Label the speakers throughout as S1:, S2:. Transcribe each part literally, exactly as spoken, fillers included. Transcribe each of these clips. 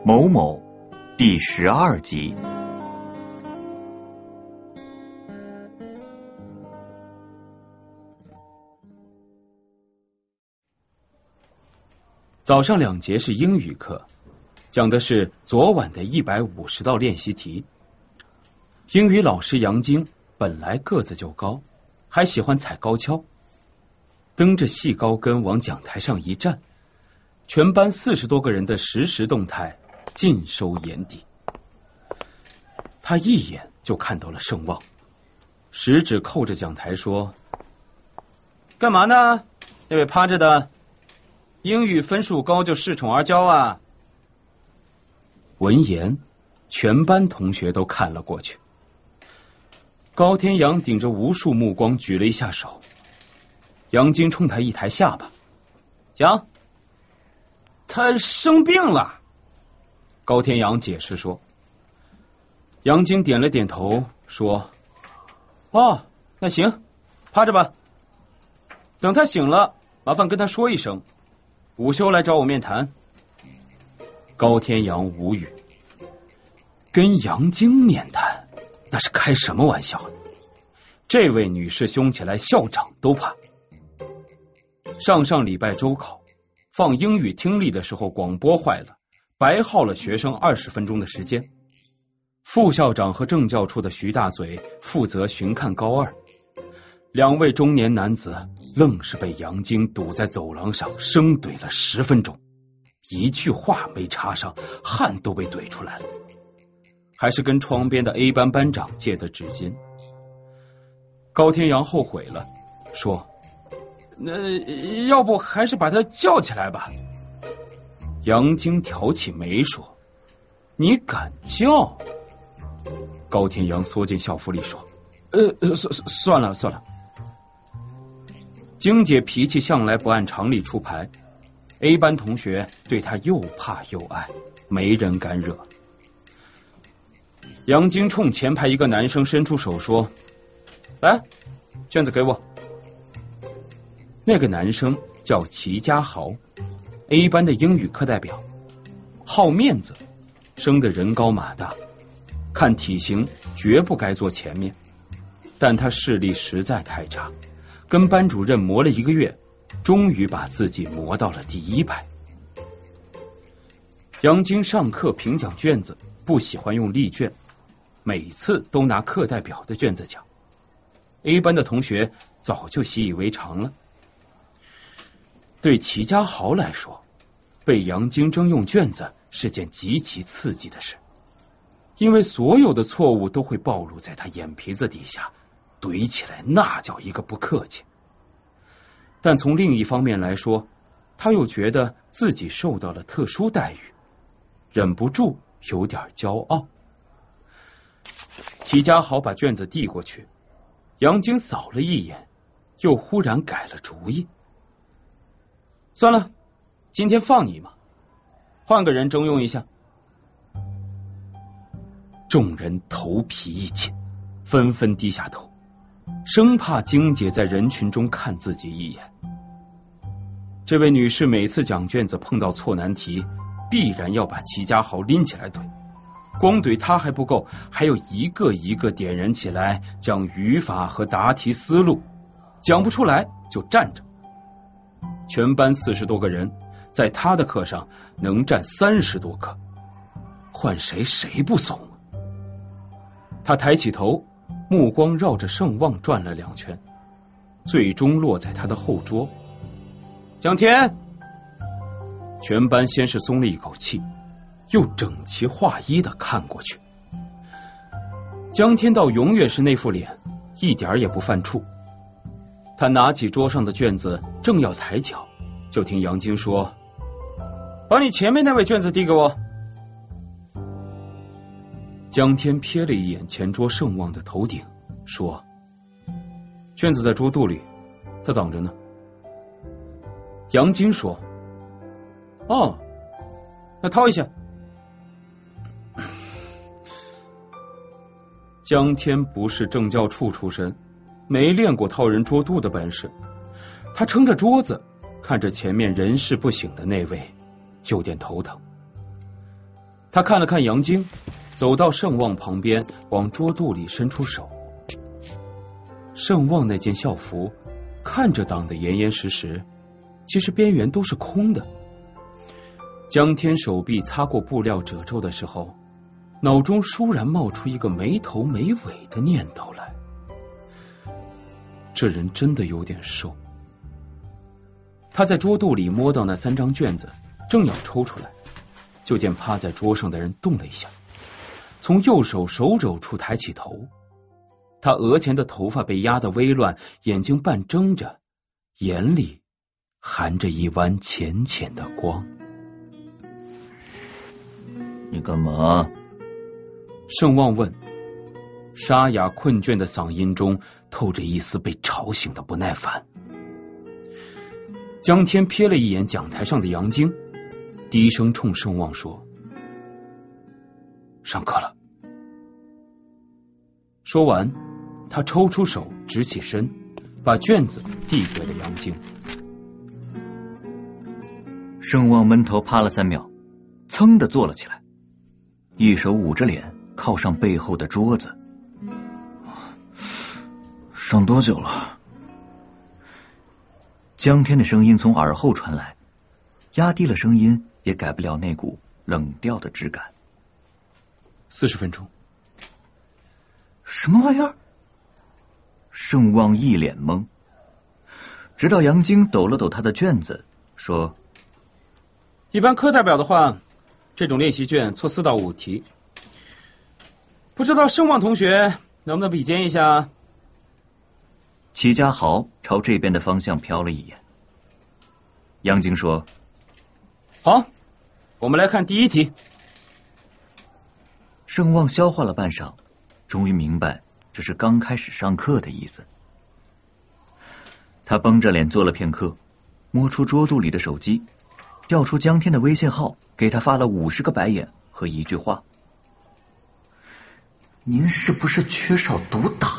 S1: 某某第十二集。
S2: 早上两节是英语课，讲的是昨晚的一百五十道练习题。英语老师杨晶本来个子就高，还喜欢踩高跷，蹬着细高跟往讲台上一站，全班四十多个人的实时动态尽收眼底。他一眼就看到了盛旺，食指扣着讲台说：“干嘛呢？那位趴着的，英语分数高就恃宠而骄啊！”闻言，全班同学都看了过去。高天阳顶着无数目光举了一下手，杨晶冲他一抬下巴：“讲，他生病了。”高天阳解释说。杨晶点了点头说：“哦，那行，趴着吧。等他醒了，麻烦跟他说一声，午休来找我面谈。”高天阳无语，跟杨晶面谈，那是开什么玩笑？这位女士凶起来，校长都怕。上上礼拜周考放英语听力的时候，广播坏了，白耗了学生二十分钟的时间。副校长和政教处的徐大嘴负责巡看高二，两位中年男子愣是被杨晶堵在走廊上生怼了十分钟，一句话没插上，汗都被怼出来了，还是跟窗边的 A 班班长借的纸巾。高天阳后悔了，说：“那要不还是把他叫起来吧。”杨晶挑起眉说：“你敢叫？”高天阳缩进校服里说：“呃，算算了算了。”晶姐脾气向来不按常理出牌， A 班同学对她又怕又爱，没人敢惹。杨晶冲前排一个男生伸出手说：“来，卷子给我。”那个男生叫齐家豪， A 班的英语课代表，好面子，生得人高马大，看体型绝不该坐前面，但他视力实在太差，跟班主任磨了一个月，终于把自己磨到了第一排。杨晶上课评讲卷子不喜欢用例卷，每次都拿课代表的卷子讲， A 班的同学早就习以为常了。对齐家豪来说，被杨晶征用卷子是件极其刺激的事，因为所有的错误都会暴露在他眼皮子底下，怼起来那叫一个不客气。但从另一方面来说，他又觉得自己受到了特殊待遇，忍不住有点骄傲。齐家豪把卷子递过去，杨晶扫了一眼，又忽然改了主意。算了，今天放你嘛，换个人征用一下。众人头皮一紧，纷纷低下头，生怕晶姐在人群中看自己一眼。这位女士每次讲卷子碰到错难题，必然要把齐家豪拎起来怼，光怼他还不够，还有一个一个点人起来讲语法和答题思路，讲不出来就站着。全班四十多个人，在他的课上能站三十多课，换谁谁不怂啊？他抬起头，目光绕着盛旺转了两圈，最终落在他的后桌。蒋天！全班先是松了一口气，又整齐划一的看过去。江天道永远是那副脸，一点也不犯怵。他拿起桌上的卷子，正要抬脚，就听杨晶说：“把你前面那位卷子递给我。”江天瞥了一眼前桌盛旺的头顶，说：“卷子在桌肚里，他挡着呢。”杨晶说：“哦，那掏一下。”江天不是政教处出身，没练过掏人桌肚的本事，他撑着桌子，看着前面人事不省的那位，有点头疼。 他看了看杨晶，走到盛旺旁边，往桌肚里伸出手。盛旺那件校服看着挡得严严实实，其实边缘都是空的。江天手臂擦过布料褶皱的时候，脑中倏然冒出一个没头没尾的念头来：这人真的有点瘦。他在桌肚里摸到那三张卷子，正要抽出来，就见趴在桌上的人动了一下，从右手手肘处抬起头。他额前的头发被压得微乱，眼睛半睁着，眼里含着一弯浅浅的光。
S3: 你干嘛？
S2: 盛旺问，沙哑困倦的嗓音中透着一丝被吵醒的不耐烦。江天瞥了一眼讲台上的杨晶，低声冲盛旺说：上课了。说完，他抽出手，直起身，把卷子递给了杨晶。
S3: 盛旺闷头趴了三秒，噌的坐了起来，一手捂着脸，靠上背后的桌子。上多久了？江天的声音从耳后传来，压低了声音也改不了那股冷调的质感。
S2: 四十分钟。
S3: 什么玩意儿？盛旺一脸懵，直到杨晶抖了抖他的卷子，说：
S2: 一般课代表的话，这种练习卷错四到五题，不知道盛旺同学能不能比肩一下？
S3: 齐家豪朝这边的方向瞟了一眼。杨晶说：
S2: 好，我们来看第一题。
S3: 盛旺消化了半晌，终于明白这是刚开始上课的意思。他绷着脸坐了片刻，摸出桌肚里的手机，调出江天的微信号，给他发了五十个白眼和一句话：您是不是缺少毒打？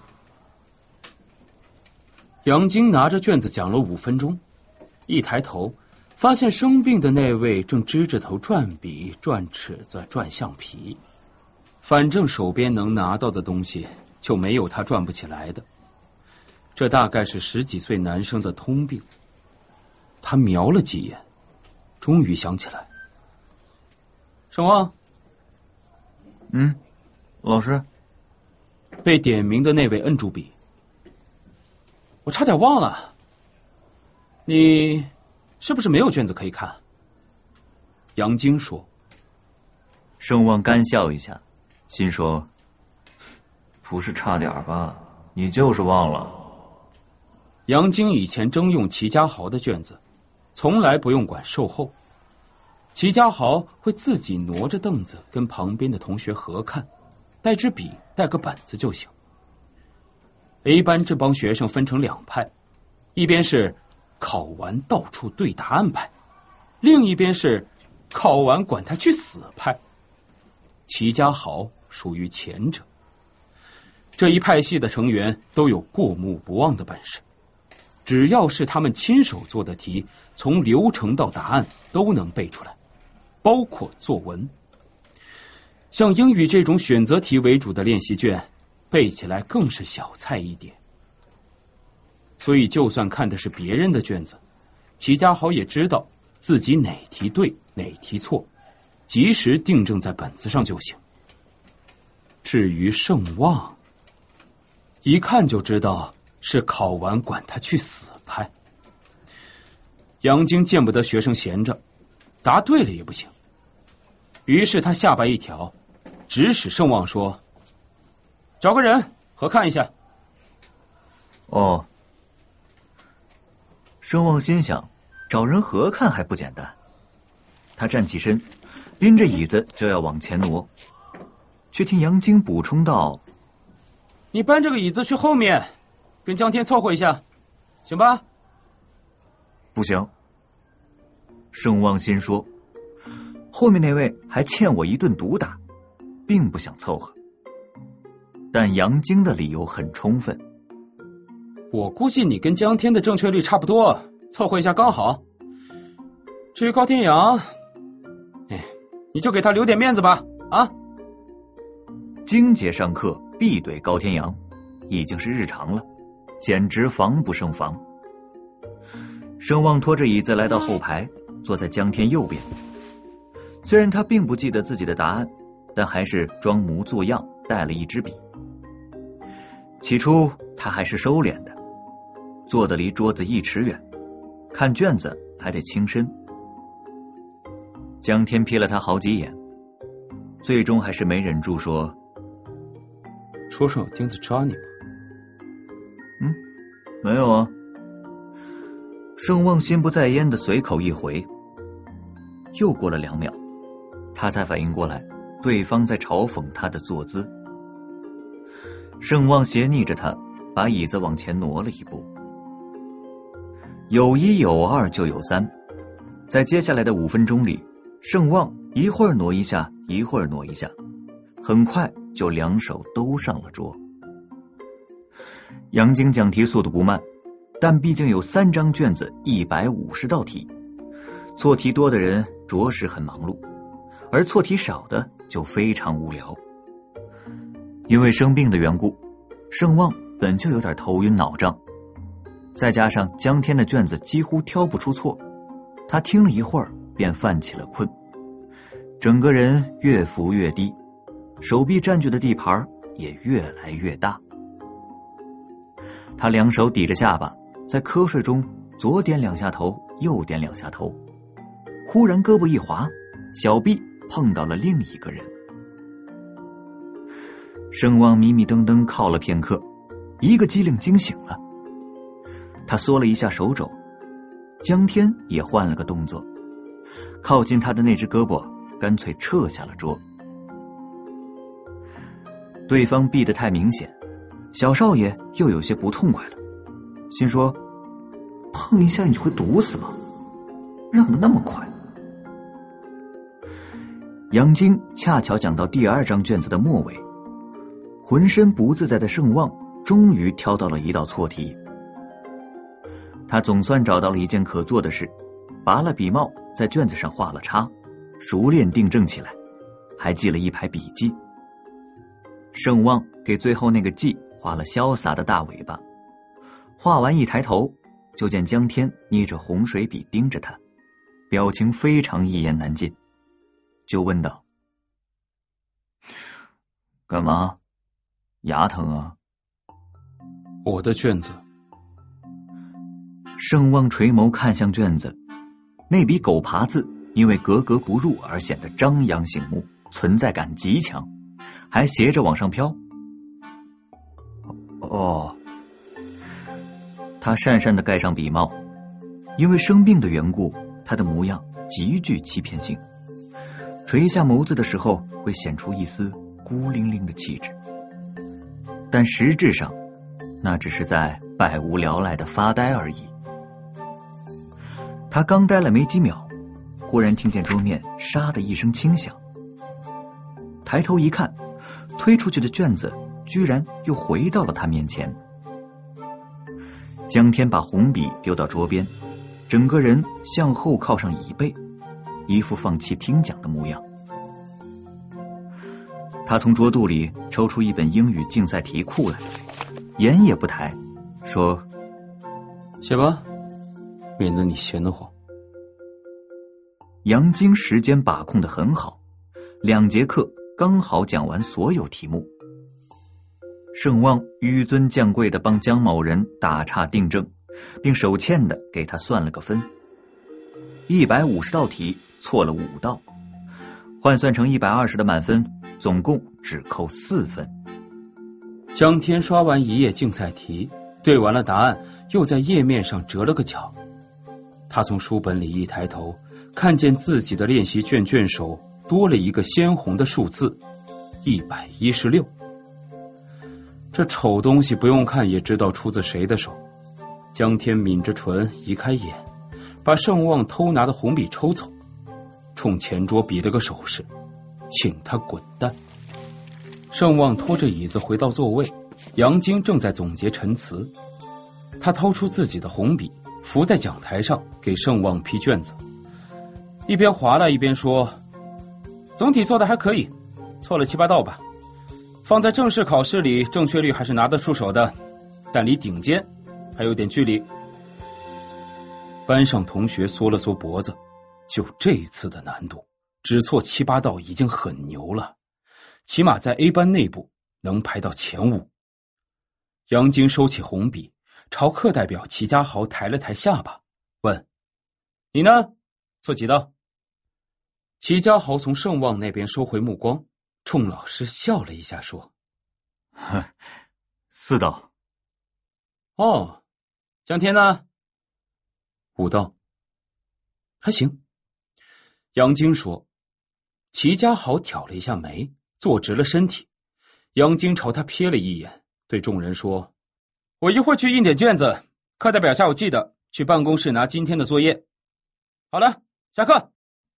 S2: 杨晶拿着卷子讲了五分钟，一抬头发现生病的那位正支着头转笔、转尺子、转橡皮，反正手边能拿到的东西就没有他转不起来的。这大概是十几岁男生的通病。他瞄了几眼，终于想起来。盛旺。
S3: 嗯，老师。
S2: 被点名的那位摁住笔。我差点忘了，你是不是没有卷子可以看？杨晶说。
S3: 盛旺干笑一下，心说：不是差点吧，你就是忘了。
S2: 杨晶以前征用齐家豪的卷子，从来不用管售后。齐家豪会自己挪着凳子跟旁边的同学合看，带支笔带个本子就行。A 班这帮学生分成两派，一边是考完到处对答案派，另一边是考完管他去死派。齐家豪属于前者。这一派系的成员都有过目不忘的本事，只要是他们亲手做的题，从流程到答案都能背出来，包括作文。像英语这种选择题为主的练习卷，背起来更是小菜一碟。所以就算看的是别人的卷子，齐家豪也知道自己哪题对哪题错，及时订正在本子上就行。至于盛旺，一看就知道是考完管他去死派。杨晶见不得学生闲着，答对了也不行，于是他下巴一挑，指使盛旺说：找个人合看一下。
S3: 哦。盛旺心想，找人合看还不简单。他站起身，拎着椅子就要往前挪，却听杨晶补充道：
S2: 你搬这个椅子去后面，跟江天凑合一下，行吧？
S3: 不行。盛旺心说，后面那位还欠我一顿毒打，并不想凑合。但杨晶的理由很充分。
S2: 我估计你跟江天的正确率差不多，凑合一下刚好。至于高天阳，哎， 你就给他留点面子吧，啊！
S3: 经节上课必怼高天阳，已经是日常了，简直防不胜防。盛旺拖着椅子来到后排，坐在江天右边。虽然他并不记得自己的答案，但还是装模作样带了一支笔。起初他还是收敛的，坐得离桌子一尺远，看卷子还得轻身。江天瞥了他好几眼，最终还是没忍住说：
S2: 桌上有钉子扎你吗？
S3: 嗯，没有啊。盛旺心不在焉的随口一回。又过了两秒，他才反应过来对方在嘲讽他的坐姿。盛旺斜睨着他，把椅子往前挪了一步。有一有二就有三，在接下来的五分钟里，盛旺一会儿挪一下，一会儿挪一下，很快就两手都上了桌。杨晶讲题速度不慢，但毕竟有三张卷子，一百五十道题，错题多的人着实很忙碌，而错题少的就非常无聊。因为生病的缘故，盛旺本就有点头晕脑胀，再加上江天的卷子几乎挑不出错，他听了一会儿便犯起了困，整个人越浮越低，手臂占据的地盘也越来越大。他两手抵着下巴，在瞌睡中左点两下头，右点两下头，忽然胳膊一滑，小臂碰到了另一个人。盛旺迷迷瞪瞪靠了片刻，一个机灵惊醒了，他缩了一下手肘，江天也换了个动作，靠近他的那只胳膊干脆撤下了桌。对方避得太明显，小少爷又有些不痛快了，心说碰一下你会毒死吗？让得那么快。杨晶恰巧讲到第二张卷子的末尾，浑身不自在的盛旺终于挑到了一道错题。他总算找到了一件可做的事，拔了笔帽，在卷子上画了叉，熟练订正起来，还记了一排笔记。盛旺给最后那个记画了潇洒的大尾巴，画完一抬头，就见江天捏着红水笔盯着他，表情非常一言难尽，就问道：干嘛？牙疼啊？
S2: 我的卷子。
S3: 盛旺垂眸看向卷子，那笔狗爬字因为格格不入而显得张扬醒目，存在感极强，还斜着往上飘。哦，他讪讪地盖上笔帽，因为生病的缘故，他的模样极具欺骗性，垂下眸子的时候会显出一丝孤零零的气质，但实质上那只是在百无聊赖的发呆而已。他刚呆了没几秒，忽然听见桌面沙的一声轻响，抬头一看，推出去的卷子居然又回到了他面前。江天把红笔丢到桌边，整个人向后靠上椅背，一副放弃听讲的模样。他从桌肚里抽出一本英语竞赛题库来，眼也不抬，说：
S2: 写吧，免得你闲得慌。
S3: 杨晶时间把控得很好，两节课刚好讲完所有题目。盛旺纡尊降贵的帮江某人打岔订正，并手欠的给他算了个分。一百五十道题错了五道，换算成一百二十的满分，总共只扣四分。
S2: 江天刷完一页竞赛题，对完了答案，又在页面上折了个角。他从书本里一抬头，看见自己的练习卷卷首多了一个鲜红的数字一百一十六。这丑东西不用看也知道出自谁的手。江天抿着唇移开眼，把盛旺偷拿的红笔抽走，冲前桌比了个手势，请他滚蛋。盛旺拖着椅子回到座位，杨晶正在总结陈词。他掏出自己的红笔，伏在讲台上给盛旺批卷子，一边划拉一边说： 总体做的还可以，错了七八道吧。放在正式考试里，正确率还是拿得出手的，但离顶尖还有点距离。班上同学缩了缩脖子，就这一次的难度，只错七八道已经很牛了，起码在 A 班内部能排到前五。杨晶收起红笔，朝课代表齐家豪抬了抬下巴，问：你呢？错几道？齐家豪从盛旺那边收回目光，冲老师笑了一下，说：
S3: 四道。
S2: 哦，江天呢？五道。还行。杨晶说。齐家豪挑了一下眉，坐直了身体。杨晶朝他瞥了一眼，对众人说：我一会儿去印点卷子，课代表下午记得去办公室拿今天的作业。好了，下课。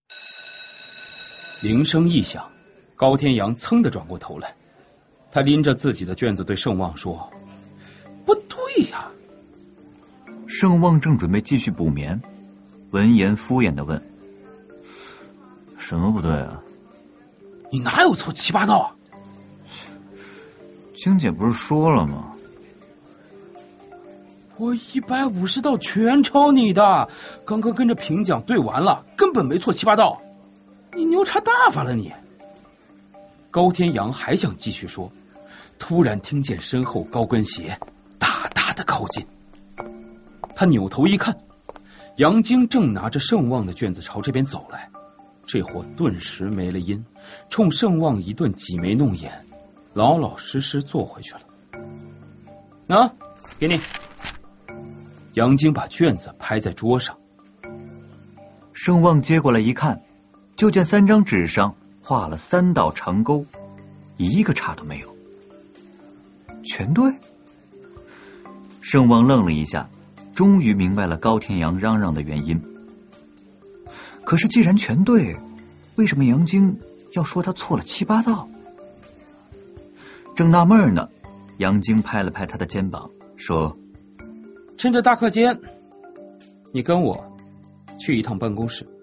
S2: 铃声一响，高天阳噌地转过头来，他拎着自己的卷子对盛旺说：不对呀、啊！
S3: 盛旺正准备继续补眠，闻言敷衍地问：什么不对啊？
S2: 你哪有错七八道啊？
S3: 晶姐不是说了吗？
S2: 我一百五十道全抄你的，刚刚跟着评奖对完了，根本没错七八道，你牛叉大发了你！高天阳还想继续说，突然听见身后高跟鞋大大的靠近，他扭头一看，杨晶正拿着盛旺的卷子朝这边走来，这货顿时没了音，冲盛旺一顿挤眉弄眼，老老实实坐回去了。那给你。杨晶把卷子拍在桌上，
S3: 盛旺接过来一看，就见三张纸上画了三道长勾，一个差都没有。全对？盛旺愣了一下，终于明白了高天阳嚷嚷的原因。可是既然全对，为什么杨晶要说他错了七八道？正纳闷呢，杨晶拍了拍他的肩膀，说：
S2: 趁着大课间，你跟我去一趟办公室。